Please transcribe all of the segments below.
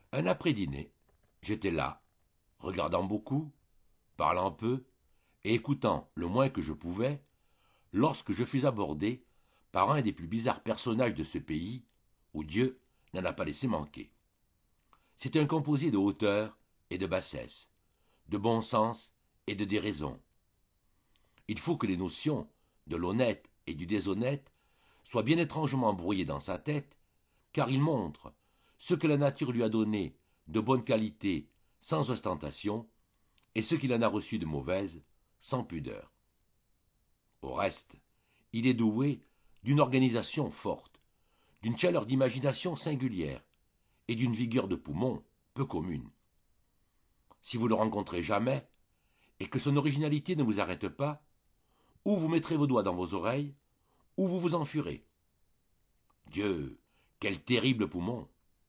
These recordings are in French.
Un après-dîner, j'étais là, regardant beaucoup, parlant peu, et écoutant le moins que je pouvais, lorsque je fus abordé par un des plus bizarres personnages de ce pays, où Dieu n'en a pas laissé manquer. C'est un composé de hauteur et de bassesse, de bon sens et de déraison. Il faut que les notions de l'honnête et du déshonnête soient bien étrangement brouillées dans sa tête, car il montre ce que la nature lui a donné de bonne qualité sans ostentation, et ce qu'il en a reçu de mauvaise sans pudeur. Au reste, il est doué d'une organisation forte, d'une chaleur d'imagination singulière et d'une vigueur de poumon peu commune. Si vous le rencontrez jamais, et que son originalité ne vous arrête pas, ou vous mettrez vos doigts dans vos oreilles, ou vous vous enfuirez. Dieu, quel terrible poumon!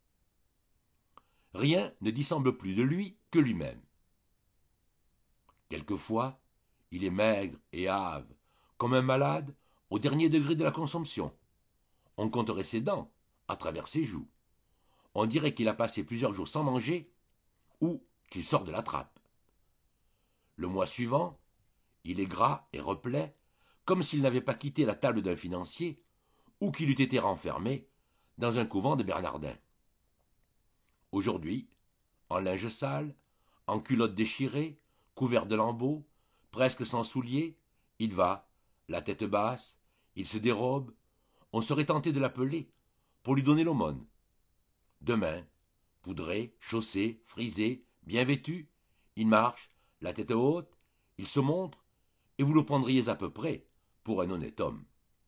Rien ne dissemble plus de lui que lui-même. Quelquefois, il est maigre et hâve, comme un malade au dernier degré de la consomption. On compterait ses dents à travers ses joues. On dirait qu'il a passé plusieurs jours sans manger ou qu'il sort de la trappe. Le mois suivant, il est gras et replet, comme s'il n'avait pas quitté la table d'un financier ou qu'il eût été renfermé dans un couvent de Bernardins. Aujourd'hui, en linge sale, en culotte déchirée, couvert de lambeaux, presque sans souliers, il va, la tête basse, il se dérobe, on serait tenté de l'appeler pour lui donner l'aumône. Demain, poudré, chaussé, frisé, bien vêtu, il marche, la tête haute, il se montre, et vous le prendriez à peu près pour un honnête homme.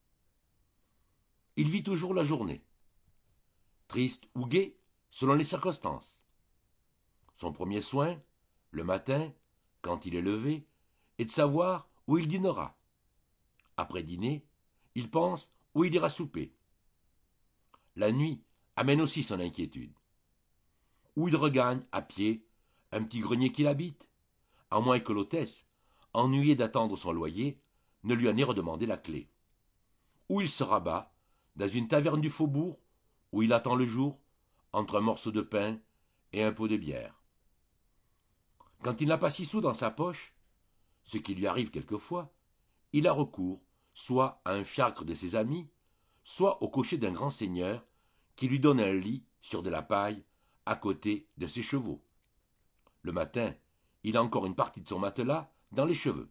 Il vit toujours la journée, triste ou gai selon les circonstances. Son premier soin, le matin, quand il est levé, est de savoir où il dînera. Après dîner, il pense où il ira souper. La nuit amène aussi son inquiétude. Où il regagne, à pied, un petit grenier qu'il habite, à moins que l'hôtesse, ennuyée d'attendre son loyer, ne lui en ait redemandé la clé. Où il se rabat, dans une taverne du faubourg, où il attend le jour, entre un morceau de pain et un pot de bière. Quand il n'a pas 6 sous dans sa poche, ce qui lui arrive quelquefois, il a recours soit à un fiacre de ses amis, soit au cocher d'un grand seigneur qui lui donne un lit sur de la paille à côté de ses chevaux. Le matin, il a encore une partie de son matelas dans les cheveux.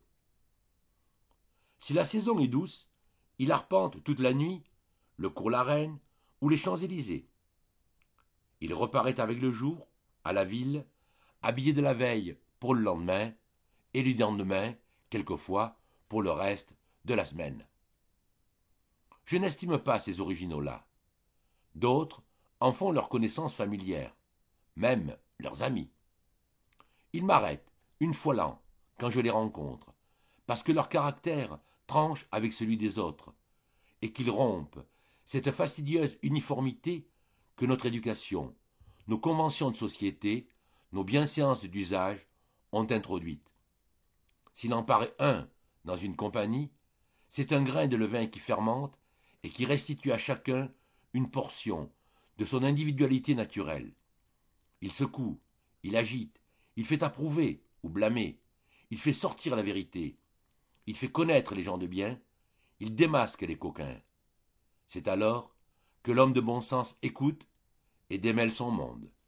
Si la saison est douce, il arpente toute la nuit le cours la Reine ou les Champs-Élysées. Il reparaît avec le jour, à la ville, habillé de la veille pour le lendemain, et du lendemain, quelquefois, pour le reste de la semaine. Je n'estime pas ces originaux-là. D'autres en font leur connaissance familière, même leurs amis. Ils m'arrêtent, une fois l'an, quand je les rencontre, parce que leur caractère tranche avec celui des autres, et qu'ils rompent cette fastidieuse uniformité que notre éducation, nos conventions de société, nos bienséances d'usage ont introduite. S'il en paraît un dans une compagnie, c'est un grain de levain qui fermente et qui restitue à chacun une portion de son individualité naturelle. Il secoue, il agite, il fait approuver ou blâmer, il fait sortir la vérité, il fait connaître les gens de bien, il démasque les coquins. C'est alors que l'homme de bon sens écoute et démêle son monde.